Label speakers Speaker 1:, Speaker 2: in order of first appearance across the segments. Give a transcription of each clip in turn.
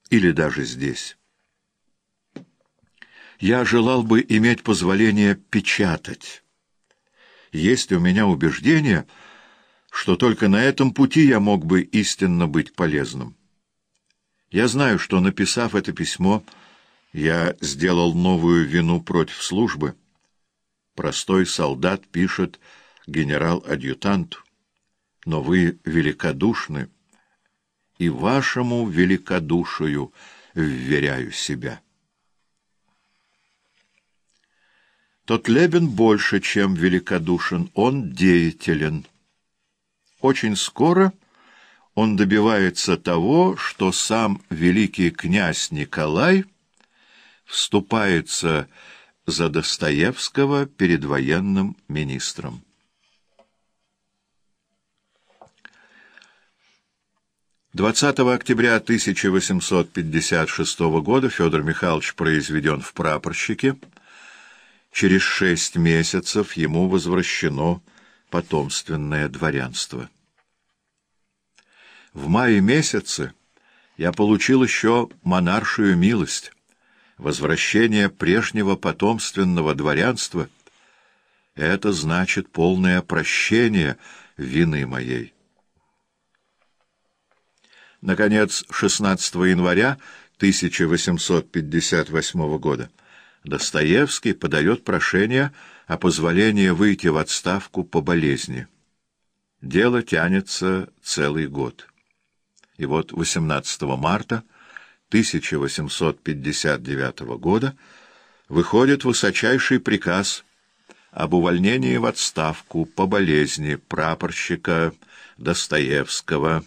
Speaker 1: или даже здесь. Я желал бы иметь позволение печатать. Есть у меня убеждение, что только на этом пути я мог бы истинно быть полезным. Я знаю, что, написав это письмо, я сделал новую вину против службы. Простой солдат пишет генерал-адъютанту. Но вы великодушны, и вашему великодушию вверяю себя. Тотлебен больше, чем великодушен, он деятелен. Очень скоро он добивается того, что сам великий князь Николай вступается за Достоевского перед военным министром. «20 октября 1856 года Федор Михайлович произведен в прапорщике. Через 6 месяцев ему возвращено потомственное дворянство. В мае месяце я получил еще монаршую милость. Возвращение прежнего потомственного дворянства — это значит полное прощение вины моей». Наконец, 16 января 1858 года Достоевский подает прошение о позволении выйти в отставку по болезни. Дело тянется целый год. И вот 18 марта 1859 года выходит высочайший приказ об увольнении в отставку по болезни прапорщика Достоевского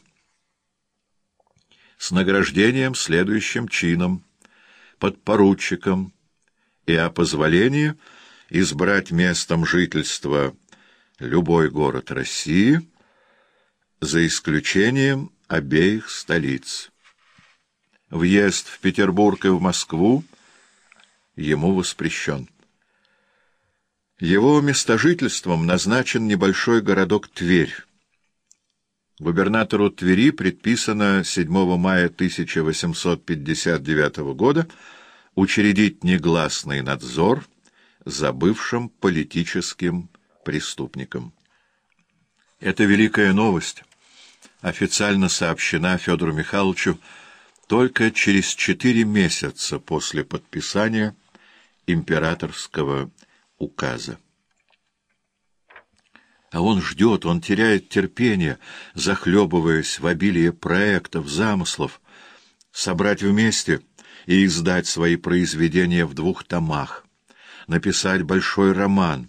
Speaker 1: с награждением следующим чином, подпоручиком, и о позволении избрать местом жительства любой город России, за исключением обеих столиц. Въезд в Петербург и в Москву ему воспрещен. Его местожительством назначен небольшой городок Тверь. Губернатору Твери предписано 7 мая 1859 года учредить негласный надзор за бывшим политическим преступником. Эта великая новость официально сообщена Федору Михайловичу только через 4 месяца после подписания императорского указа. А он ждет, он теряет терпение, захлебываясь в обилии проектов, замыслов, собрать вместе и издать свои произведения в 2 томах, написать большой роман.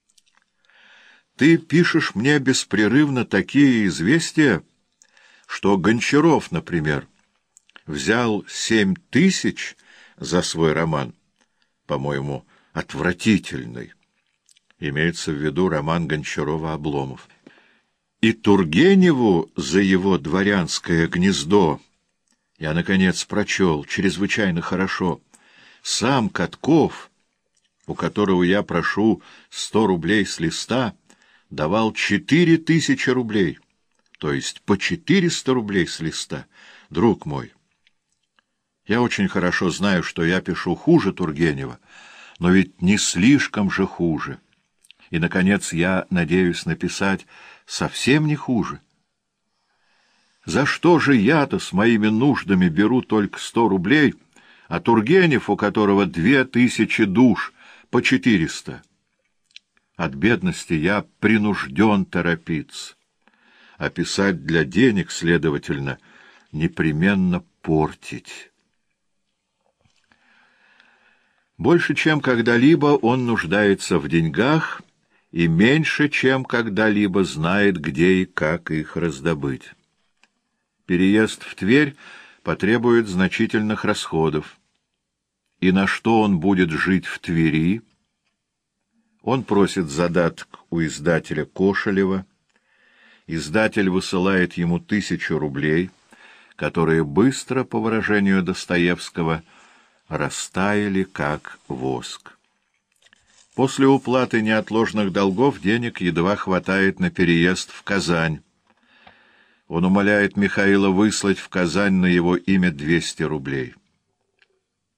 Speaker 1: Ты пишешь мне беспрерывно такие известия, что Гончаров, например, взял 7000 за свой роман, по-моему, отвратительный. Имеется в виду роман Гончарова «Обломов». И Тургеневу за его «Дворянское гнездо» я, наконец, прочел чрезвычайно хорошо. Сам Катков, у которого я прошу 100 рублей с листа, давал 4000 рублей, то есть по 400 рублей с листа. Друг мой, я очень хорошо знаю, что я пишу хуже Тургенева, но ведь не слишком же хуже. И, наконец, я надеюсь написать совсем не хуже. За что же я-то с моими нуждами беру только 100 рублей, а Тургенев, у которого 2000 душ, по 400? От бедности я принужден торопиться, а писать для денег, следовательно, непременно портить. Больше, чем когда-либо, он нуждается в деньгах и меньше, чем когда-либо знает, где и как их раздобыть. Переезд в Тверь потребует значительных расходов. И на что он будет жить в Твери? Он просит задаток у издателя Кошелева. Издатель высылает ему 1000 рублей, которые быстро, по выражению Достоевского, растаяли, как воск. После уплаты неотложных долгов денег едва хватает на переезд в Казань. Он умоляет Михаила выслать в Казань на его имя 200 рублей.